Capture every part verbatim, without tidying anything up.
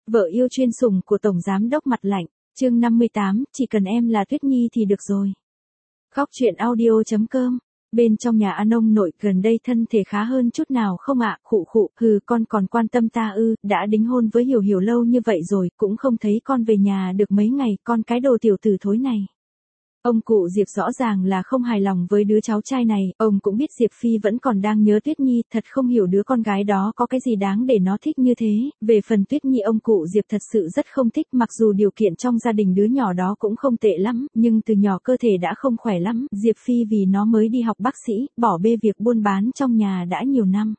Vợ yêu chuyên sủng của Tổng Giám đốc Mặt Lạnh, chương năm mươi tám, chỉ cần em là Tuyết Nhi thì được rồi. Khóc chuyện audio chấm com. Bên trong nhà ăn ông nội gần đây thân thể khá hơn chút nào không ạ, khụ khụ, hừ con còn quan tâm ta ư, đã đính hôn với Hiểu Hiểu lâu như vậy rồi, cũng không thấy con về nhà được mấy ngày, con cái đồ tiểu tử thối này. Ông cụ Diệp rõ ràng là không hài lòng với đứa cháu trai này, ông cũng biết Diệp Phi vẫn còn đang nhớ Tuyết Nhi, thật không hiểu đứa con gái đó có cái gì đáng để nó thích như thế, về phần Tuyết Nhi ông cụ Diệp thật sự rất không thích, mặc dù điều kiện trong gia đình đứa nhỏ đó cũng không tệ lắm, nhưng từ nhỏ cơ thể đã không khỏe lắm, Diệp Phi vì nó mới đi học bác sĩ, bỏ bê việc buôn bán trong nhà đã nhiều năm.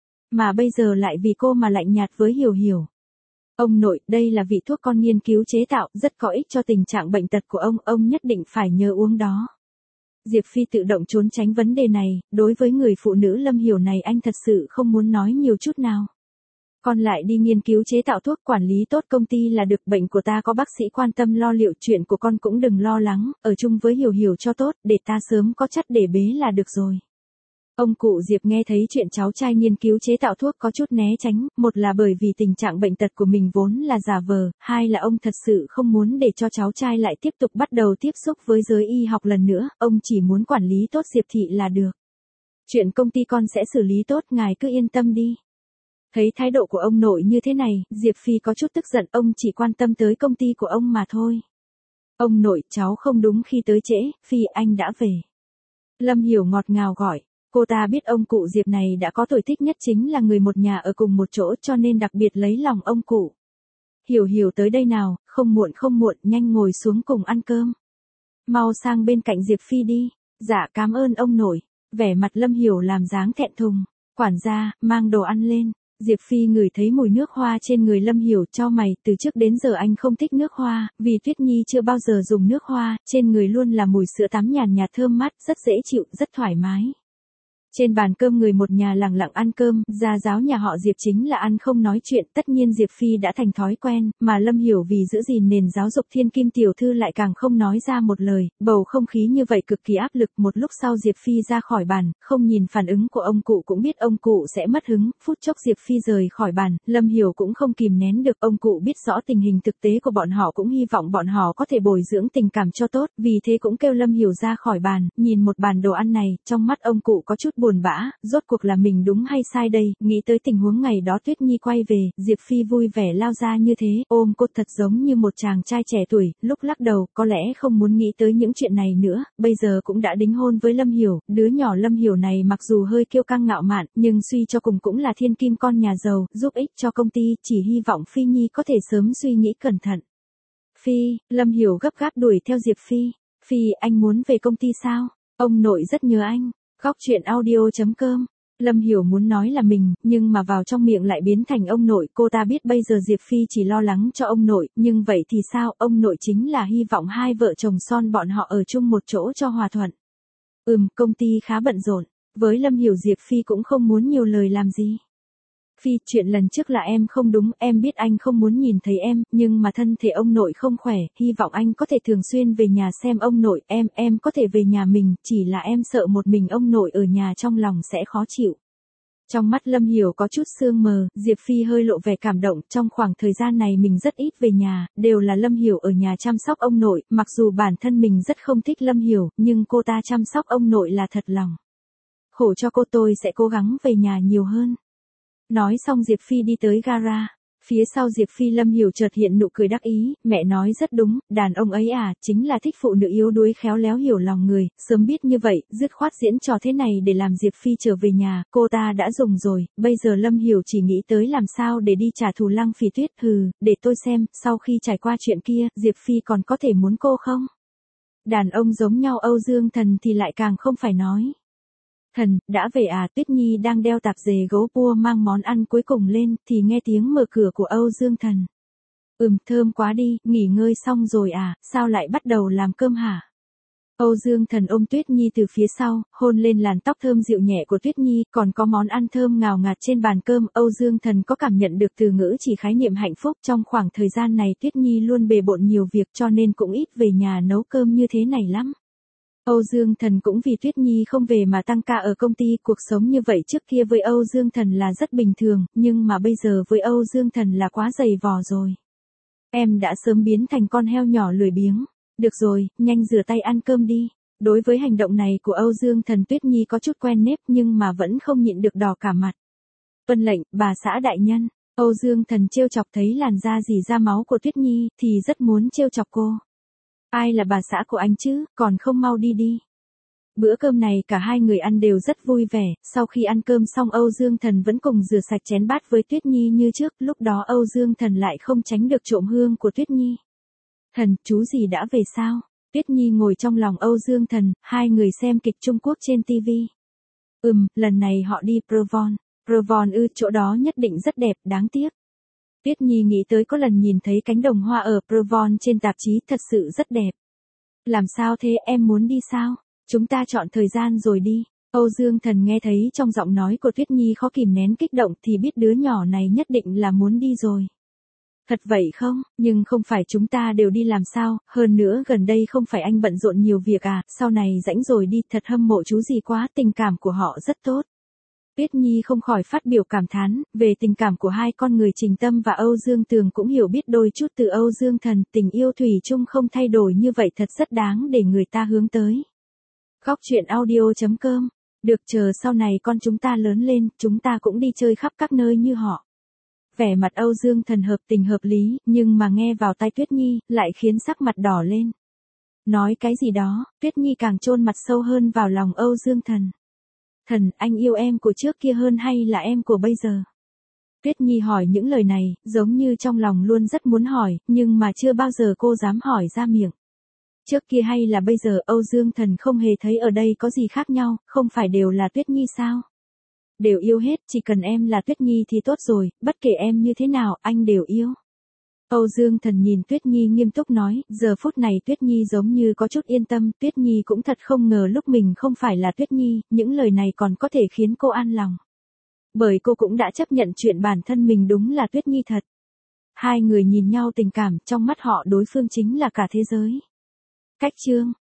Mà bây giờ lại vì cô mà lạnh nhạt với Hiểu Hiểu. Ông nội, đây là vị thuốc con nghiên cứu chế tạo, rất có ích cho tình trạng bệnh tật của ông, ông nhất định phải nhớ uống đó. Diệp Phi tự động trốn tránh vấn đề này, đối với người phụ nữ Lâm Hiểu này anh thật sự không muốn nói nhiều chút nào. Con lại đi nghiên cứu chế tạo thuốc, quản lý tốt công ty là được, bệnh của ta có bác sĩ quan tâm lo liệu, chuyện của con cũng đừng lo lắng, ở chung với Hiểu Hiểu cho tốt, để ta sớm có chất để bế là được rồi. Ông cụ Diệp nghe thấy chuyện cháu trai nghiên cứu chế tạo thuốc có chút né tránh, một là bởi vì tình trạng bệnh tật của mình vốn là giả vờ, hai là ông thật sự không muốn để cho cháu trai lại tiếp tục bắt đầu tiếp xúc với giới y học lần nữa, ông chỉ muốn quản lý tốt Diệp Thị là được. Chuyện công ty con sẽ xử lý tốt, ngài cứ yên tâm đi. Thấy thái độ của ông nội như thế này, Diệp Phi có chút tức giận, ông chỉ quan tâm tới công ty của ông mà thôi. Ông nội, cháu không đúng khi tới trễ, Phi anh đã về. Lâm Hiểu ngọt ngào gọi. Cô ta biết ông cụ Diệp này đã có tuổi thích nhất chính là người một nhà ở cùng một chỗ, cho nên đặc biệt lấy lòng ông cụ. Hiểu Hiểu tới đây nào, không muộn không muộn, nhanh ngồi xuống cùng ăn cơm. Mau sang bên cạnh Diệp Phi đi. Dạ cảm ơn ông nội. Vẻ mặt Lâm Hiểu làm dáng thẹn thùng. Quản gia, mang đồ ăn lên. Diệp Phi ngửi thấy mùi nước hoa trên người Lâm Hiểu, chau mày, từ trước đến giờ anh không thích nước hoa, vì Tuyết Nhi chưa bao giờ dùng nước hoa, trên người luôn là mùi sữa tắm nhàn nhạt thơm mát, rất dễ chịu, rất thoải mái. Trên bàn cơm người một nhà lặng lặng ăn cơm, gia giáo nhà họ Diệp chính là ăn không nói chuyện, tất nhiên Diệp Phi đã thành thói quen, mà Lâm Hiểu vì giữ gìn nền giáo dục thiên kim tiểu thư lại càng không nói ra một lời, bầu không khí như vậy cực kỳ áp lực. Một lúc sau Diệp Phi ra khỏi bàn, không nhìn phản ứng của ông cụ cũng biết ông cụ sẽ mất hứng, phút chốc Diệp Phi rời khỏi bàn, Lâm Hiểu cũng không kìm nén được, ông cụ biết rõ tình hình thực tế của bọn họ, cũng hy vọng bọn họ có thể bồi dưỡng tình cảm cho tốt, vì thế cũng kêu Lâm Hiểu ra khỏi bàn, nhìn một bàn đồ ăn này, trong mắt ông cụ có chút buồn bã, rốt cuộc là mình đúng hay sai đây, nghĩ tới tình huống ngày đó Tuyết Nhi quay về, Diệp Phi vui vẻ lao ra như thế, ôm cô thật giống như một chàng trai trẻ tuổi, lúc lắc đầu, có lẽ không muốn nghĩ tới những chuyện này nữa, bây giờ cũng đã đính hôn với Lâm Hiểu, đứa nhỏ Lâm Hiểu này mặc dù hơi kiêu căng ngạo mạn, nhưng suy cho cùng cũng là thiên kim con nhà giàu, giúp ích cho công ty, chỉ hy vọng Phi Nhi có thể sớm suy nghĩ cẩn thận. Phi, Lâm Hiểu gấp gáp đuổi theo Diệp Phi, Phi, anh muốn về công ty sao? Ông nội rất nhớ anh. Khóc chuyện audio chấm com. Lâm Hiểu muốn nói là mình, nhưng mà vào trong miệng lại biến thành ông nội, cô ta biết bây giờ Diệp Phi chỉ lo lắng cho ông nội, nhưng vậy thì sao, ông nội chính là hy vọng hai vợ chồng son bọn họ ở chung một chỗ cho hòa thuận. Ừm, công ty khá bận rộn, với Lâm Hiểu Diệp Phi cũng không muốn nhiều lời làm gì. Phi, chuyện lần trước là em không đúng, em biết anh không muốn nhìn thấy em, nhưng mà thân thể ông nội không khỏe, hy vọng anh có thể thường xuyên về nhà xem ông nội, em, em có thể về nhà mình, chỉ là em sợ một mình ông nội ở nhà trong lòng sẽ khó chịu. Trong mắt Lâm Hiểu có chút sương mờ, Diệp Phi hơi lộ vẻ cảm động, trong khoảng thời gian này mình rất ít về nhà, đều là Lâm Hiểu ở nhà chăm sóc ông nội, mặc dù bản thân mình rất không thích Lâm Hiểu, nhưng cô ta chăm sóc ông nội là thật lòng. Khổ cho cô, tôi sẽ cố gắng về nhà nhiều hơn. Nói xong Diệp Phi đi tới gara. Phía sau Diệp Phi Lâm Hiểu chợt hiện nụ cười đắc ý, mẹ nói rất đúng, đàn ông ấy à, chính là thích phụ nữ yếu đuối khéo léo hiểu lòng người, sớm biết như vậy, dứt khoát diễn trò thế này để làm Diệp Phi trở về nhà, cô ta đã dùng rồi, bây giờ Lâm Hiểu chỉ nghĩ tới làm sao để đi trả thù Lăng Phỉ Tuyết, hừ, để tôi xem, sau khi trải qua chuyện kia, Diệp Phi còn có thể muốn cô không? Đàn ông giống nhau Âu Dương Thần thì lại càng không phải nói. Thần, đã về à? Tuyết Nhi đang đeo tạp dề gấu bua mang món ăn cuối cùng lên, thì nghe tiếng mở cửa của Âu Dương Thần. Ừm, thơm quá đi, nghỉ ngơi xong rồi à, sao lại bắt đầu làm cơm hả? Âu Dương Thần ôm Tuyết Nhi từ phía sau, hôn lên làn tóc thơm dịu nhẹ của Tuyết Nhi, còn có món ăn thơm ngào ngạt trên bàn cơm. Âu Dương Thần có cảm nhận được từ ngữ chỉ khái niệm hạnh phúc, trong khoảng thời gian này Tuyết Nhi luôn bề bộn nhiều việc cho nên cũng ít về nhà nấu cơm như thế này lắm. Âu Dương Thần cũng vì Tuyết Nhi không về mà tăng ca ở công ty, cuộc sống như vậy trước kia với Âu Dương Thần là rất bình thường, nhưng mà bây giờ với Âu Dương Thần là quá dày vò rồi. Em đã sớm biến thành con heo nhỏ lười biếng. Được rồi, nhanh rửa tay ăn cơm đi. Đối với hành động này của Âu Dương Thần, Tuyết Nhi có chút quen nếp nhưng mà vẫn không nhịn được đỏ cả mặt. Tuân lệnh, bà xã đại nhân. Âu Dương Thần trêu chọc thấy làn da dì ra máu của Tuyết Nhi thì rất muốn trêu chọc cô. Ai là bà xã của anh chứ, còn không mau đi đi. Bữa cơm này cả hai người ăn đều rất vui vẻ, sau khi ăn cơm xong Âu Dương Thần vẫn cùng rửa sạch chén bát với Tuyết Nhi như trước, lúc đó Âu Dương Thần lại không tránh được trộm hương của Tuyết Nhi. Thần, chú gì đã về sao? Tuyết Nhi ngồi trong lòng Âu Dương Thần, hai người xem kịch Trung Quốc trên ti vi. Ừm, lần này họ đi Provence. Provence ư, chỗ đó nhất định rất đẹp, đáng tiếc. Tuyết Nhi nghĩ tới có lần nhìn thấy cánh đồng hoa ở Provence trên tạp chí, thật sự rất đẹp. Làm sao thế, em muốn đi sao? Chúng ta chọn thời gian rồi đi. Âu Dương Thần nghe thấy trong giọng nói của Tuyết Nhi khó kìm nén kích động thì biết đứa nhỏ này nhất định là muốn đi rồi. Thật vậy không, nhưng không phải chúng ta đều đi làm sao, hơn nữa gần đây không phải anh bận rộn nhiều việc à, sau này rảnh rồi đi, thật hâm mộ chú gì quá, tình cảm của họ rất tốt. Tuyết Nhi không khỏi phát biểu cảm thán, về tình cảm của hai con người Trình Tâm và Âu Dương Tường cũng hiểu biết đôi chút từ Âu Dương Thần, tình yêu thủy chung không thay đổi như vậy thật rất đáng để người ta hướng tới. Khóc chuyện audio chấm com, được, chờ sau này con chúng ta lớn lên, chúng ta cũng đi chơi khắp các nơi như họ. Vẻ mặt Âu Dương Thần hợp tình hợp lý, nhưng mà nghe vào tai Tuyết Nhi, lại khiến sắc mặt đỏ lên. Nói cái gì đó, Tuyết Nhi càng chôn mặt sâu hơn vào lòng Âu Dương Thần. Thần, anh yêu em của trước kia hơn hay là em của bây giờ? Tuyết Nhi hỏi những lời này, giống như trong lòng luôn rất muốn hỏi, nhưng mà chưa bao giờ cô dám hỏi ra miệng. Trước kia hay là bây giờ, Âu Dương Thần không hề thấy ở đây có gì khác nhau, không phải đều là Tuyết Nhi sao? Đều yêu hết, chỉ cần em là Tuyết Nhi thì tốt rồi, bất kể em như thế nào, anh đều yêu. Âu Dương Thần nhìn Tuyết Nhi nghiêm túc nói, giờ phút này Tuyết Nhi giống như có chút yên tâm, Tuyết Nhi cũng thật không ngờ lúc mình không phải là Tuyết Nhi, những lời này còn có thể khiến cô an lòng. Bởi cô cũng đã chấp nhận chuyện bản thân mình đúng là Tuyết Nhi thật. Hai người nhìn nhau tình cảm, trong mắt họ đối phương chính là cả thế giới. Cách chương